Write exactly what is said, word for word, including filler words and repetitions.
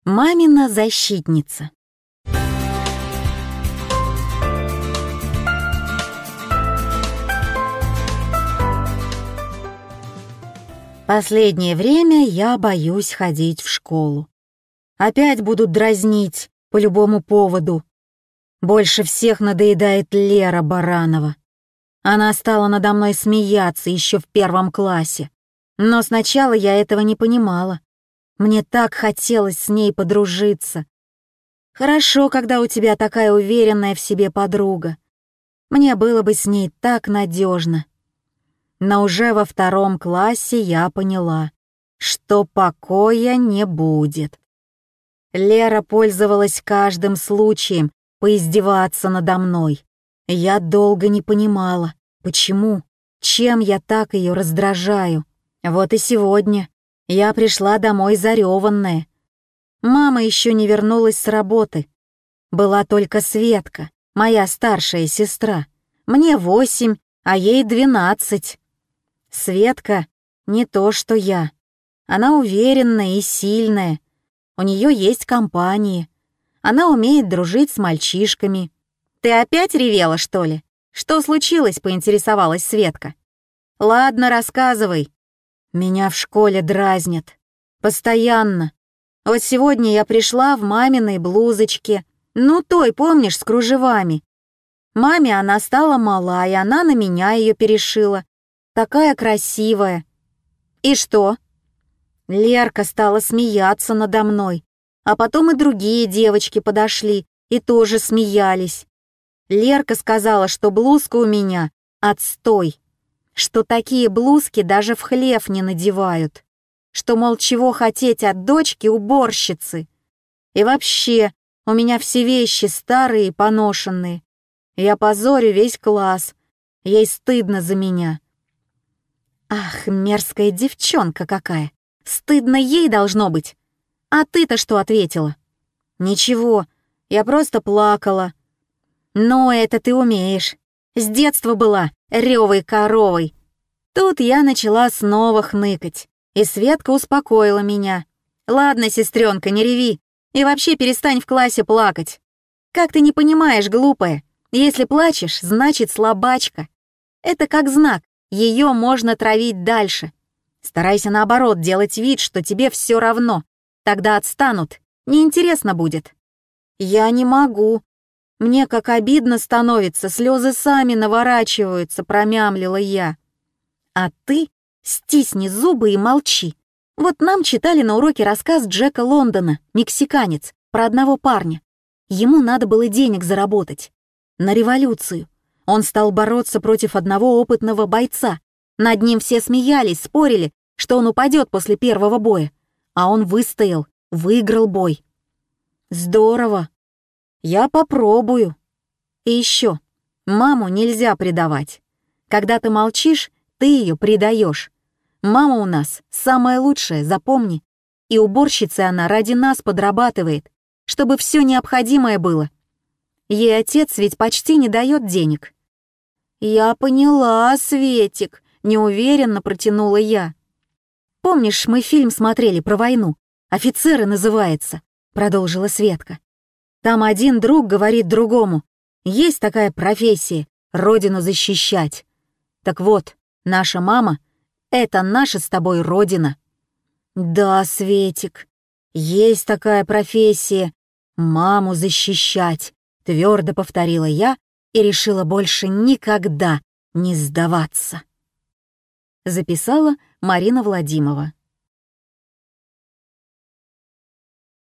Мамина защитница. Последнее время я боюсь ходить в школу. Опять будут дразнить по любому поводу. Больше всех надоедает Лера Баранова. Она стала надо мной смеяться еще в первом классе. Но сначала я этого не понимала. Мне так хотелось с ней подружиться. Хорошо, когда у тебя такая уверенная в себе подруга. Мне было бы с ней так надежно. Но уже во втором классе я поняла, что покоя не будет. Лера пользовалась каждым случаем поиздеваться надо мной. Я долго не понимала, почему, чем я так ее раздражаю. Вот и сегодня я пришла домой зареванная. Мама еще не вернулась с работы. Была только Светка, моя старшая сестра. Мне восемь, а ей двенадцать. Светка не то, что я. Она уверенная и сильная. У нее есть компания. Она умеет дружить с мальчишками. «Ты опять ревела, что ли? Что случилось?» — поинтересовалась Светка. «Ладно, рассказывай». Меня в школе дразнят. Постоянно. Вот сегодня я пришла в маминой блузочке. Ну, той, помнишь, с кружевами. Маме она стала мала, и она на меня ее перешила. Такая красивая. И что? Лерка стала смеяться надо мной. А потом и другие девочки подошли и тоже смеялись. Лерка сказала, что блузка у меня отстой. Что такие блузки даже в хлев не надевают, что, мол, чего хотеть от дочки-уборщицы. И вообще, у меня все вещи старые и поношенные. Я позорю весь класс, ей стыдно за меня. Ах, мерзкая девчонка какая, стыдно ей должно быть. А ты-то что ответила? Ничего, я просто плакала. Но это ты умеешь. С детства была рёвой коровой. Тут я начала снова хныкать, и Светка успокоила меня. «Ладно, сестренка, не реви, и вообще перестань в классе плакать. Как ты не понимаешь, глупая, если плачешь, значит слабачка. Это как знак, ее можно травить дальше. Старайся наоборот делать вид, что тебе все равно, тогда отстанут, неинтересно будет». «Я не могу. Мне как обидно становится, слезы сами наворачиваются», — промямлила я. «А ты стисни зубы и молчи. Вот нам читали на уроке рассказ Джека Лондона, мексиканец, про одного парня. Ему надо было денег заработать. На революцию. Он стал бороться против одного опытного бойца. Над ним все смеялись, спорили, что он упадет после первого боя. А он выстоял, выиграл бой. Здорово. Я попробую. И еще, маму нельзя предавать. Когда ты молчишь, ты ее предаешь. Мама у нас самая лучшая, запомни. И уборщицей она ради нас подрабатывает, чтобы все необходимое было. Ей отец ведь почти не дает денег». «Я поняла, Светик», — неуверенно протянула я. «Помнишь, мы фильм смотрели про войну? «Офицеры» называется», — продолжила Светка. «Там один друг говорит другому, есть такая профессия — родину защищать. Так вот, наша мама — это наша с тобой родина». «Да, Светик, есть такая профессия — маму защищать», — твердо повторила я и решила больше никогда не сдаваться. Записала Марина Владимирова.